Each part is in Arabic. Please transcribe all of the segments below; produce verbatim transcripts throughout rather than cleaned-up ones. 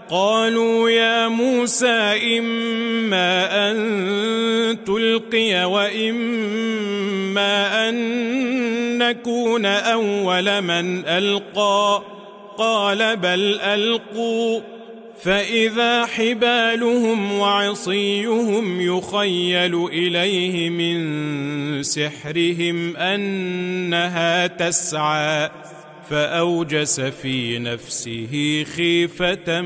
قالوا يا موسى إما أن تلقي وإما أن نكون أول من ألقى قال بل ألقوا فإذا حبالهم وعصيهم يخيل إليه من سحرهم أنها تسعى فأوجس في نفسه خيفة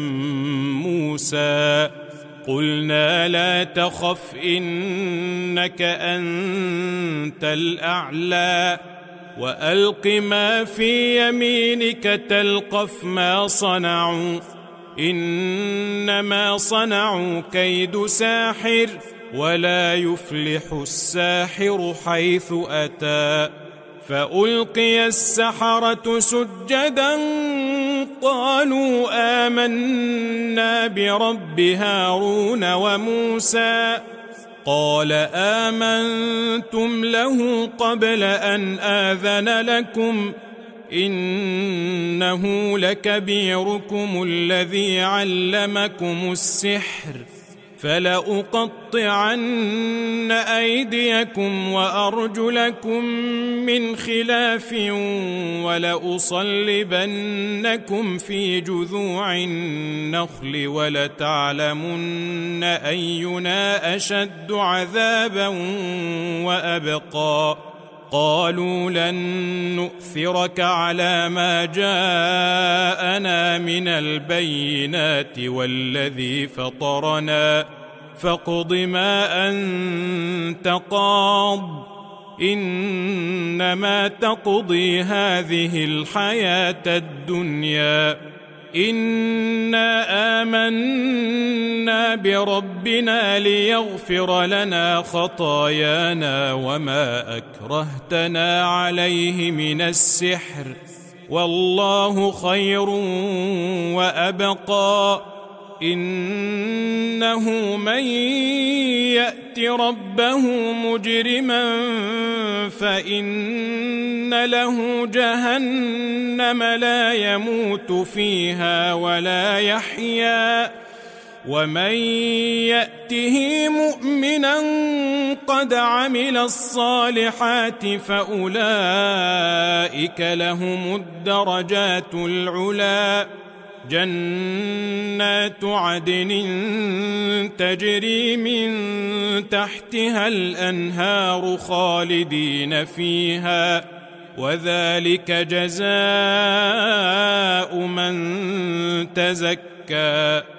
موسى قلنا لا تخف إنك أنت الأعلى وألق ما في يمينك تلقف ما صنعوا إنما صنعوا كيد ساحر ولا يفلح الساحر حيث أتى فألقي السحرة سجدا قالوا آمنا برب هارون وموسى قال آمنتم له قبل أن آذن لكم إنه لكبيركم الذي علمكم السحر فلأقطعن أيديكم وأرجلكم من خلاف ولأصلبنكم في جذوع النخل ولتعلمن أينا أشد عذابا وأبقى قالوا لن نؤثرك على ما جاءنا من البينات والذي فطرنا فاقض ما أنت قاض إنما تقضي هذه الحياة الدنيا إنا آمنا بربنا ليغفر لنا خطايانا وما أكرهتنا عليه من السحر والله خير وأبقى إنه من يأت ربه مجرما فإن له جهنم لا يموت فيها ولا يحيا ومن يأته مؤمنا قد عمل الصالحات فأولئك لهم الدرجات العلى جنات عدن تجري من تحتها الأنهار خالدين فيها وذلك جزاء من تزكى